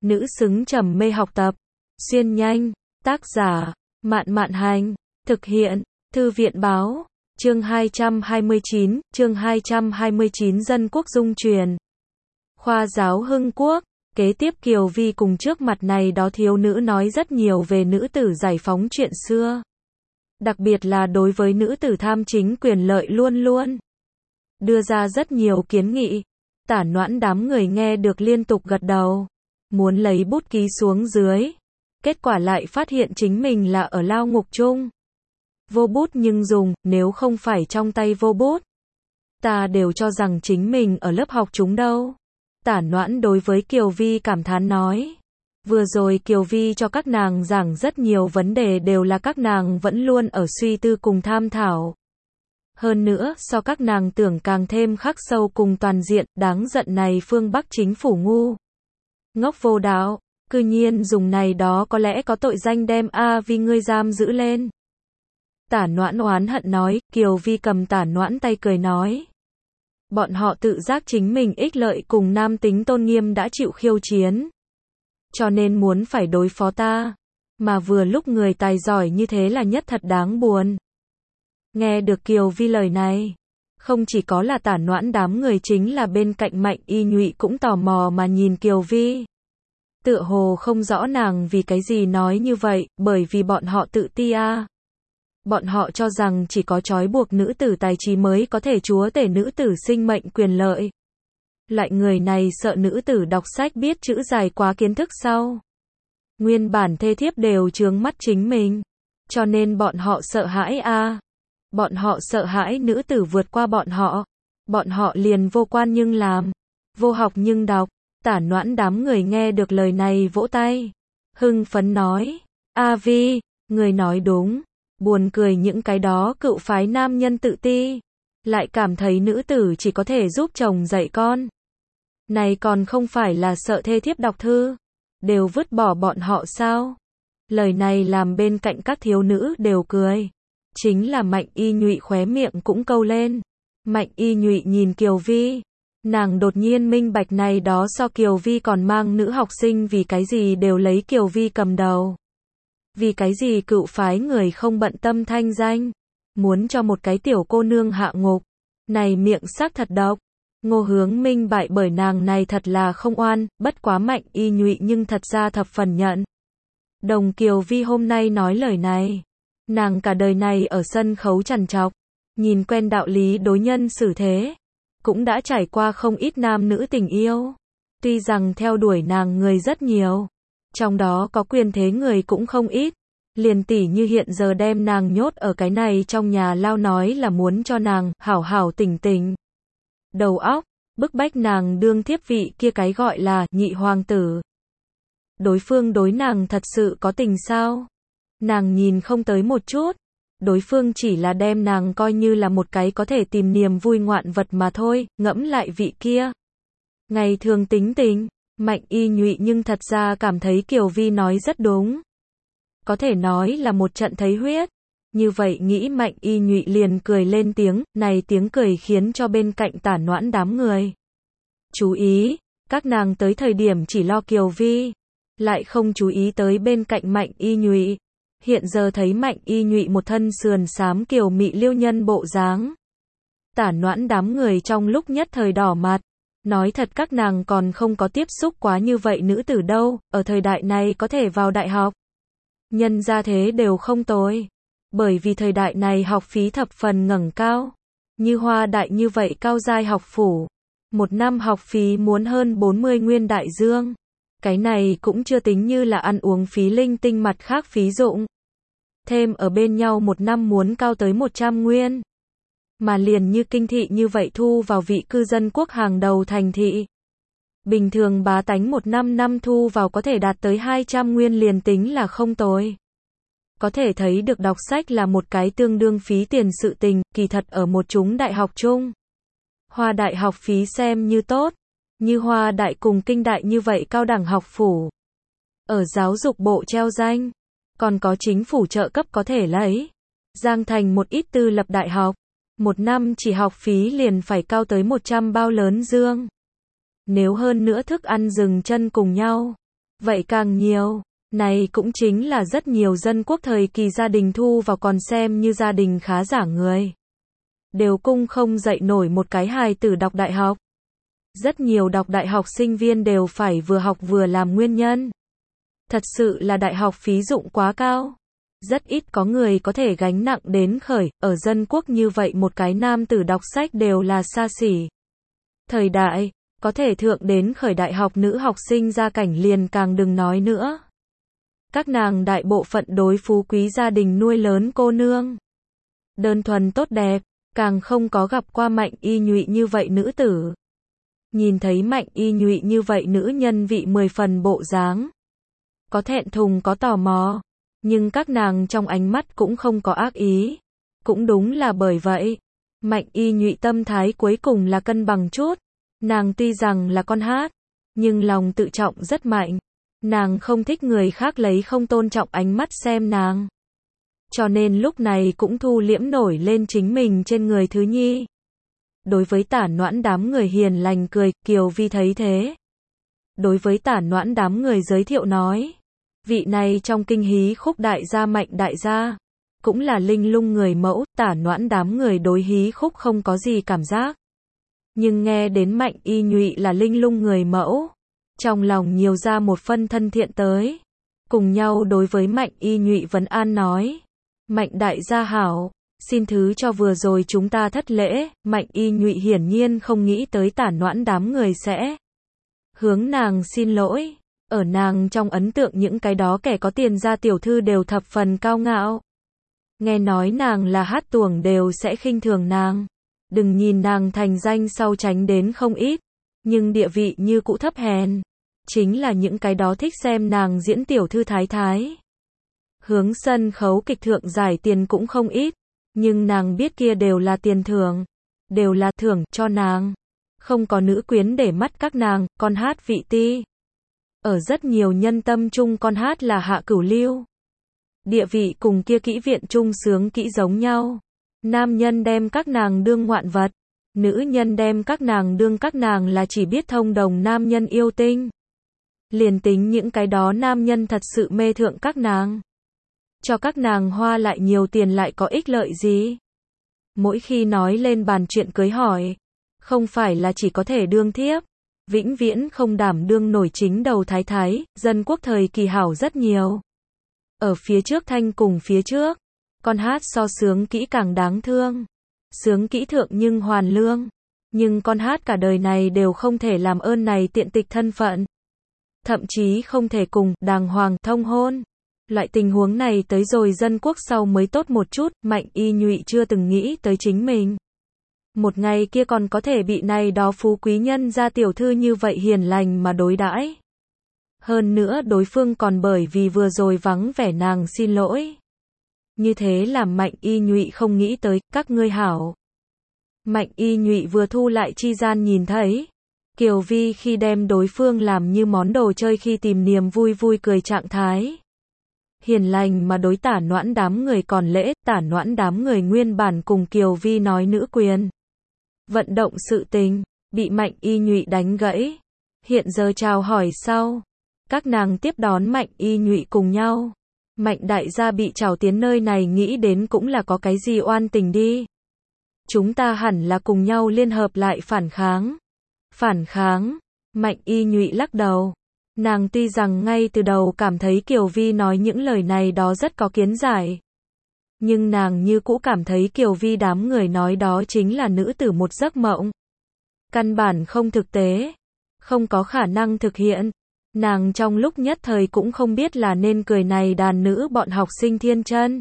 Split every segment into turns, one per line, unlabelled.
nữ xứng trầm mê học tập. Xuyên nhanh, tác giả, Mạn Mạn Hành, thực hiện, Thư viện Báo, chương 229 Dân Quốc Dung Truyền. Khoa giáo Hưng Quốc, kế tiếp Kiều Vi cùng trước mặt này đó thiếu nữ nói rất nhiều về nữ tử giải phóng chuyện xưa. Đặc biệt là đối với nữ tử tham chính quyền lợi luôn luôn đưa ra rất nhiều kiến nghị. Tả Noãn đám người nghe được liên tục gật đầu, muốn lấy bút ký xuống dưới. Kết quả lại phát hiện chính mình là ở lao ngục chung. Vô bút nhưng dùng, nếu không phải trong tay vô bút, ta đều cho rằng chính mình ở lớp học chúng đâu. Tả Noãn đối với Kiều Vi cảm thán nói. Vừa rồi Kiều Vi cho các nàng giảng rất nhiều vấn đề đều là các nàng vẫn luôn ở suy tư cùng tham thảo. Hơn nữa, so các nàng tưởng càng thêm khắc sâu cùng toàn diện, đáng giận này phương Bắc chính phủ ngu ngốc vô đạo, cư nhiên dùng này đó có lẽ có tội danh đem Vi ngươi giam giữ lên. Tả Noãn oán hận nói, Kiều Vi cầm Tả Noãn tay cười nói. Bọn họ tự giác chính mình ích lợi cùng nam tính tôn nghiêm đã chịu khiêu chiến. Cho nên muốn phải đối phó ta. Mà vừa lúc người tài giỏi như thế là nhất thật đáng buồn. Nghe được Kiều Vi lời này, không chỉ có là Tả Noãn đám người chính là bên cạnh Mạnh Y Nhụy cũng tò mò mà nhìn Kiều Vi. Tựa hồ không rõ nàng vì cái gì nói như vậy, bởi vì bọn họ tự ti Bọn họ cho rằng chỉ có trói buộc nữ tử tài trí mới có thể chúa tể nữ tử sinh mệnh quyền lợi. Lại người này sợ nữ tử đọc sách biết chữ dài quá kiến thức sau. Nguyên bản thê thiếp đều chướng mắt chính mình. Cho nên bọn họ sợ hãi Bọn họ sợ hãi nữ tử vượt qua bọn họ. Bọn họ liền vô quan nhưng làm, vô học nhưng đọc. Tả Noãn đám người nghe được lời này vỗ tay. Hưng phấn nói. Vi, người nói đúng. Buồn cười những cái đó cựu phái nam nhân tự ti. Lại cảm thấy nữ tử chỉ có thể giúp chồng dạy con. Này còn không phải là sợ thê thiếp đọc thư. Đều vứt bỏ bọn họ sao? Lời này làm bên cạnh các thiếu nữ đều cười. Chính là Mạnh Y Nhụy khóe miệng cũng câu lên. Mạnh Y Nhụy nhìn Kiều Vi. Nàng đột nhiên minh bạch này đó so Kiều Vi còn mang nữ học sinh vì cái gì đều lấy Kiều Vi cầm đầu. Vì cái gì cựu phái người không bận tâm thanh danh. Muốn cho một cái tiểu cô nương hạ ngục. Này miệng sắc thật độc. Ngô Hướng Minh bại bởi nàng này thật là không oan, bất quá Mạnh Y Nhụy nhưng thật ra thập phần nhận. Đồng Kiều Vi hôm nay nói lời này. Nàng cả đời này ở sân khấu trằn trọc. Nhìn quen đạo lý đối nhân xử thế. Cũng đã trải qua không ít nam nữ tình yêu. Tuy rằng theo đuổi nàng người rất nhiều. Trong đó có quyền thế người cũng không ít. Liền tỷ như hiện giờ đem nàng nhốt ở cái này trong nhà lao nói là muốn cho nàng hảo hảo tỉnh tỉnh. Đầu óc, bức bách nàng đương thiếp vị kia cái gọi là nhị hoàng tử. Đối phương đối nàng thật sự có tình sao? Nàng nhìn không tới một chút. Đối phương chỉ là đem nàng coi như là một cái có thể tìm niềm vui ngoạn vật mà thôi, ngẫm lại vị kia. Ngày thường tính tình, Mạnh Y Nhụy nhưng thật ra cảm thấy Kiều Vi nói rất đúng. Có thể nói là một trận thấy huyết. Như vậy nghĩ Mạnh Y Nhụy liền cười lên tiếng, này tiếng cười khiến cho bên cạnh Tả Noãn đám người. Chú ý, các nàng tới thời điểm chỉ lo Kiều Vi, lại không chú ý tới bên cạnh Mạnh Y Nhụy. Hiện giờ thấy Mạnh Y Nhụy một thân sườn xám kiều mị liêu nhân bộ dáng. Tả Noãn đám người trong lúc nhất thời đỏ mặt. Nói thật các nàng còn không có tiếp xúc quá như vậy nữ tử đâu, ở thời đại này có thể vào đại học. Nhân gia thế đều không tồi. Bởi vì thời đại này học phí thập phần ngẩng cao. Như Hoa Đại như vậy cao giai học phủ. Một năm học phí muốn hơn 40 nguyên đại dương. Cái này cũng chưa tính như là ăn uống phí linh tinh mặt khác phí dụng. Thêm ở bên nhau một năm muốn cao tới 100 nguyên. Mà liền như Kinh thị như vậy thu vào vị cư dân quốc hàng đầu thành thị. Bình thường bá tánh một năm thu vào có thể đạt tới 200 nguyên liền tính là không tồi. Có thể thấy được đọc sách là một cái tương đương phí tiền sự tình, kỳ thật ở một chúng đại học chung. Hoa Đại học phí xem như tốt, như Hoa Đại cùng Kinh Đại như vậy cao đẳng học phủ. Ở giáo dục bộ treo danh, còn có chính phủ trợ cấp có thể lấy. Giang Thành một ít tư lập đại học, một năm chỉ học phí liền phải cao tới 100 bao lớn dương. Nếu hơn nữa thức ăn dừng chân cùng nhau, vậy càng nhiều. Này cũng chính là rất nhiều dân quốc thời kỳ gia đình thu vào còn xem như gia đình khá giả người. Đều cung không dậy nổi một cái hài tử đọc đại học. Rất nhiều đọc đại học sinh viên đều phải vừa học vừa làm nguyên nhân. Thật sự là đại học phí dụng quá cao. Rất ít có người có thể gánh nặng đến khởi, ở dân quốc như vậy một cái nam tử đọc sách đều là xa xỉ. Thời đại, có thể thượng đến khởi đại học nữ học sinh gia cảnh liền càng đừng nói nữa. Các nàng đại bộ phận đối phú quý gia đình nuôi lớn cô nương. Đơn thuần tốt đẹp, càng không có gặp qua Mạnh Y Nhụy như vậy nữ tử. Nhìn thấy Mạnh Y Nhụy như vậy nữ nhân vị 10 phần bộ dáng. Có thẹn thùng có tò mò, nhưng các nàng trong ánh mắt cũng không có ác ý. Cũng đúng là bởi vậy, Mạnh Y Nhụy tâm thái cuối cùng là cân bằng chút. Nàng tuy rằng là con hát, nhưng lòng tự trọng rất mạnh. Nàng không thích người khác lấy không tôn trọng ánh mắt xem nàng. Cho nên lúc này cũng thu liễm nổi lên chính mình trên người Thứ Nhi. Đối với Tả Noãn đám người hiền lành cười, Kiều Vi thấy thế. Đối với Tả Noãn đám người giới thiệu nói, vị này trong kinh hí khúc đại gia Mạnh đại gia, cũng là linh lung người mẫu. Tả Noãn đám người đối hí khúc không có gì cảm giác. Nhưng nghe đến Mạnh Y Nhụy là linh lung người mẫu, trong lòng nhiều ra một phân thân thiện tới. Cùng nhau đối với Mạnh Y Nhụy vấn an nói, Mạnh đại gia hảo, xin thứ cho vừa rồi chúng ta thất lễ. Mạnh Y Nhụy hiển nhiên không nghĩ tới Tả Noãn đám người sẽ hướng nàng xin lỗi. Ở nàng trong ấn tượng những cái đó kẻ có tiền gia tiểu thư đều thập phần cao ngạo. Nghe nói nàng là hát tuồng đều sẽ khinh thường nàng. Đừng nhìn nàng thành danh sau tránh đến không ít, nhưng địa vị như cũ thấp hèn. Chính là những cái đó thích xem nàng diễn tiểu thư thái thái. Hướng sân khấu kịch thượng giải tiền cũng không ít, nhưng nàng biết kia đều là tiền thưởng, đều là thưởng cho nàng. Không có nữ quyến để mắt các nàng, con hát vị ti. Ở rất nhiều nhân tâm chung con hát là hạ cửu lưu. Địa vị cùng kia kỹ viện trung sướng kỹ giống nhau. Nam nhân đem các nàng đương ngoạn vật, nữ nhân đem các nàng là chỉ biết thông đồng nam nhân yêu tinh. Liền tính những cái đó nam nhân thật sự mê thượng các nàng, cho các nàng hoa lại nhiều tiền lại có ích lợi gì? Mỗi khi nói lên bàn chuyện cưới hỏi, không phải là chỉ có thể đương thiếp, vĩnh viễn không đảm đương nổi chính đầu thái thái. Dân quốc thời kỳ hảo rất nhiều. Ở phía trước thanh cùng phía trước, con hát so sướng kỹ càng đáng thương. Sướng kỹ thượng nhưng hoàn lương. Nhưng con hát cả đời này đều không thể làm ơn này tiện tịch thân phận. Thậm chí không thể cùng đàng hoàng thông hôn. Loại tình huống này tới rồi dân quốc sau mới tốt một chút. Mạnh Y Nhụy chưa từng nghĩ tới chính mình. Một ngày kia còn có thể bị này đó phú quý nhân gia tiểu thư như vậy hiền lành mà đối đãi. Hơn nữa đối phương còn bởi vì vừa rồi vắng vẻ nàng xin lỗi. Như thế làm Mạnh Y Nhụy không nghĩ tới. Các ngươi hảo. Mạnh Y Nhụy vừa thu lại chi gian nhìn thấy Kiều Vi khi đem đối phương làm như món đồ chơi khi tìm niềm vui vui cười trạng thái. Hiền lành mà đối Tả Noãn đám người còn lễ. Tả Noãn đám người nguyên bản cùng Kiều Vi nói nữ quyền vận động sự tình, bị Mạnh Y Nhụy đánh gãy. Hiện giờ chào hỏi sau, các nàng tiếp đón Mạnh Y Nhụy cùng nhau. Mạnh đại gia bị chào tiến nơi này nghĩ đến cũng là có cái gì oan tình đi. Chúng ta hẳn là cùng nhau liên hợp lại phản kháng. Phản kháng? Mạnh Y Nhụy lắc đầu. Nàng tuy rằng ngay từ đầu cảm thấy Kiều Vi nói những lời này đó rất có kiến giải. Nhưng nàng như cũ cảm thấy Kiều Vi đám người nói đó chính là nữ tử một giấc mộng. Căn bản không thực tế. Không có khả năng thực hiện. Nàng trong lúc nhất thời cũng không biết là nên cười này đàn nữ bọn học sinh thiên chân.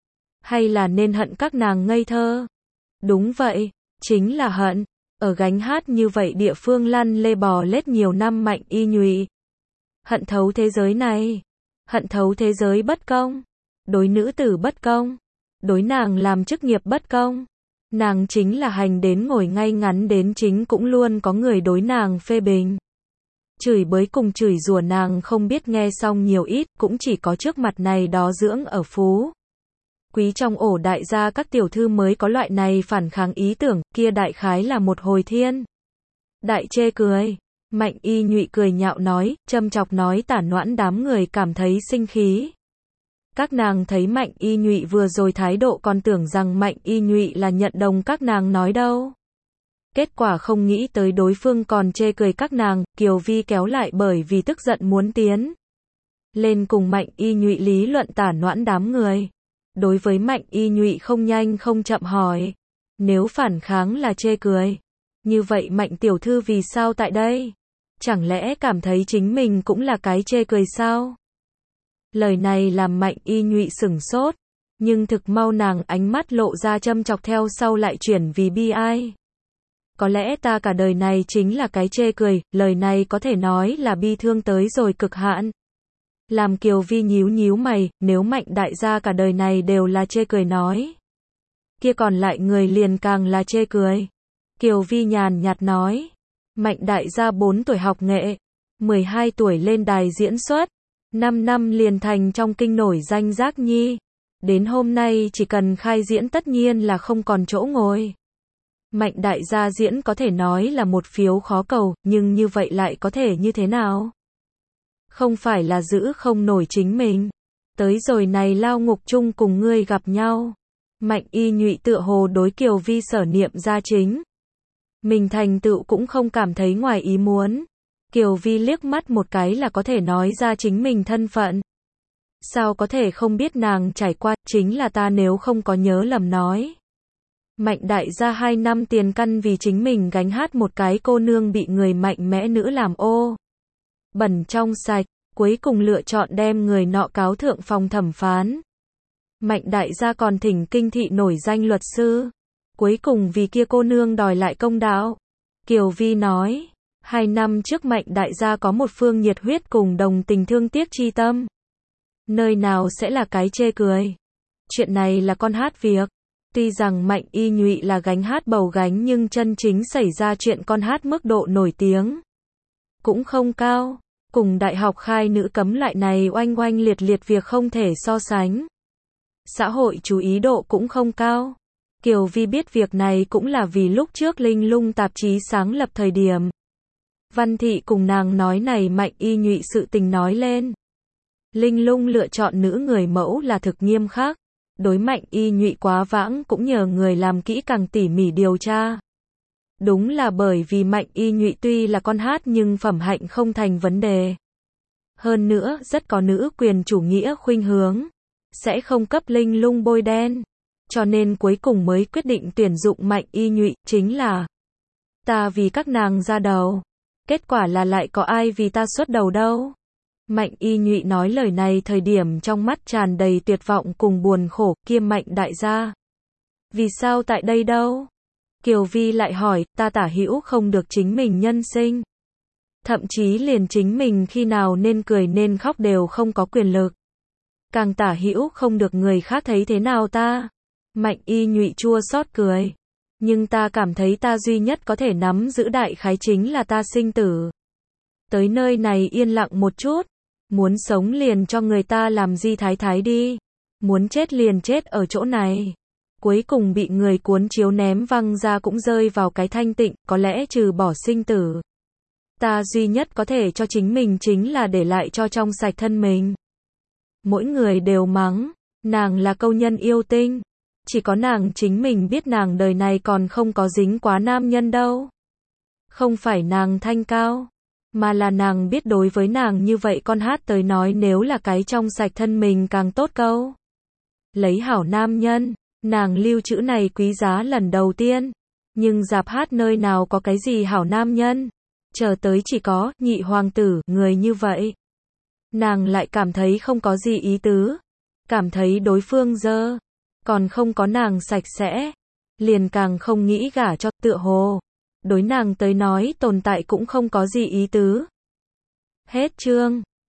Hay là nên hận các nàng ngây thơ. Đúng vậy, chính là hận. Ở gánh hát như vậy địa phương lăn lê bò lết nhiều năm Mạnh Y Nhụy. Hận thấu thế giới này. Hận thấu thế giới bất công. Đối nữ tử bất công. Đối nàng làm chức nghiệp bất công. Nàng chính là hành đến ngồi ngay ngắn đến chính cũng luôn có người đối nàng phê bình. Chửi bới cùng chửi rủa nàng không biết nghe xong nhiều ít, cũng chỉ có trước mặt này đó dưỡng ở phú quý trong ổ đại gia các tiểu thư mới có loại này phản kháng ý tưởng. Kia đại khái là một hồi thiên đại chê cười. Mạnh Y Nhụy cười nhạo nói, châm chọc nói Tả Noãn đám người cảm thấy sinh khí. Các nàng thấy Mạnh Y Nhụy vừa rồi thái độ còn tưởng rằng Mạnh Y Nhụy là nhận đồng các nàng nói đâu. Kết quả không nghĩ tới đối phương còn chê cười các nàng, Kiều Vi kéo lại bởi vì tức giận muốn tiến lên cùng Mạnh Y Nhụy lý luận Tả Noãn đám người. Đối với Mạnh Y Nhụy không nhanh không chậm hỏi, nếu phản kháng là chê cười, như vậy Mạnh tiểu thư vì sao tại đây? Chẳng lẽ cảm thấy chính mình cũng là cái chê cười sao? Lời này làm Mạnh Y Nhụy sửng sốt, nhưng thực mau nàng ánh mắt lộ ra châm chọc theo sau lại chuyển vì bi ai. Có lẽ ta cả đời này chính là cái chê cười, lời này có thể nói là bi thương tới rồi cực hạn. Làm Kiều Vi nhíu nhíu mày, nếu Mạnh đại gia cả đời này đều là chê cười nói, kia còn lại người liền càng là chê cười. Kiều Vi nhàn nhạt nói, Mạnh đại gia 4 tuổi học nghệ, 12 tuổi lên đài diễn xuất, 5 năm liền thành trong kinh nổi danh Giác Nhi. Đến hôm nay chỉ cần khai diễn tất nhiên là không còn chỗ ngồi. Mạnh đại gia diễn có thể nói là một phiếu khó cầu, nhưng như vậy lại có thể như thế nào? Không phải là giữ không nổi chính mình. Tới rồi này lao ngục chung cùng ngươi gặp nhau. Mạnh Y Nhụy tựa hồ đối Kiều Vi sở niệm ra chính. Mình thành tựu cũng không cảm thấy ngoài ý muốn. Kiều Vi liếc mắt một cái là có thể nói ra chính mình thân phận. Sao có thể không biết nàng trải qua, chính là ta nếu không có nhớ lầm nói. Mạnh đại gia 2 năm tiền căn vì chính mình gánh hát một cái cô nương bị người mạnh mẽ nữ làm ô bẩn trong sạch, cuối cùng lựa chọn đem người nọ cáo thượng phòng thẩm phán. Mạnh đại gia còn thỉnh kinh thị nổi danh luật sư, cuối cùng vì kia cô nương đòi lại công đạo. Kiều Vi nói, 2 năm trước Mạnh đại gia có một phương nhiệt huyết cùng đồng tình thương tiếc chi tâm. Nơi nào sẽ là cái chê cười? Chuyện này là con hát việc. Tuy rằng Mạnh Y Nhụy là gánh hát bầu gánh nhưng chân chính xảy ra chuyện con hát mức độ nổi tiếng cũng không cao. Cùng đại học khai nữ cấm loại này oanh oanh liệt liệt việc không thể so sánh. Xã hội chú ý độ cũng không cao. Kiều Vi biết việc này cũng là vì lúc trước Linh Lung tạp chí sáng lập thời điểm. Văn Thị cùng nàng nói này Mạnh Y Nhụy sự tình nói lên. Linh Lung lựa chọn nữ người mẫu là thực nghiêm khắc. Đối Mạnh Y Nhụy quá vãng cũng nhờ người làm kỹ càng tỉ mỉ điều tra. Đúng là bởi vì Mạnh Y Nhụy tuy là con hát nhưng phẩm hạnh không thành vấn đề. Hơn nữa, rất có nữ quyền chủ nghĩa khuynh hướng. Sẽ không cấp Linh Lung bôi đen. Cho nên cuối cùng mới quyết định tuyển dụng Mạnh Y Nhụy, chính là ta vì các nàng ra đầu. Kết quả là lại có ai vì ta xuất đầu đâu. Mạnh Y Nhụy nói lời này thời điểm trong mắt tràn đầy tuyệt vọng cùng buồn khổ, kia Mạnh đại gia. Vì sao tại đây đâu? Kiều Vi lại hỏi, ta Tả Hữu không được chính mình nhân sinh. Thậm chí liền chính mình khi nào nên cười nên khóc đều không có quyền lực. Càng Tả Hữu không được người khác thấy thế nào ta. Mạnh Y Nhụy chua xót cười. Nhưng ta cảm thấy ta duy nhất có thể nắm giữ đại khái chính là ta sinh tử. Tới nơi này yên lặng một chút. Muốn sống liền cho người ta làm di thái thái đi. Muốn chết liền chết ở chỗ này. Cuối cùng bị người cuốn chiếu ném văng ra cũng rơi vào cái thanh tịnh, có lẽ trừ bỏ sinh tử. Ta duy nhất có thể cho chính mình chính là để lại cho trong sạch thân mình. Mỗi người đều mắng, nàng là câu nhân yêu tinh. Chỉ có nàng chính mình biết nàng đời này còn không có dính quá nam nhân đâu. Không phải nàng thanh cao, mà là nàng biết đối với nàng như vậy con hát tới nói nếu là cái trong sạch thân mình càng tốt câu. Lấy hảo nam nhân, nàng lưu chữ này quý giá lần đầu tiên. Nhưng dạp hát nơi nào có cái gì hảo nam nhân. Chờ tới chỉ có nhị hoàng tử, người như vậy. Nàng lại cảm thấy không có gì ý tứ. Cảm thấy đối phương dơ. Còn không có nàng sạch sẽ. Liền càng không nghĩ gả cho, tựa hồ. Đối nàng tới nói tồn tại cũng không có gì ý tứ. Hết chương.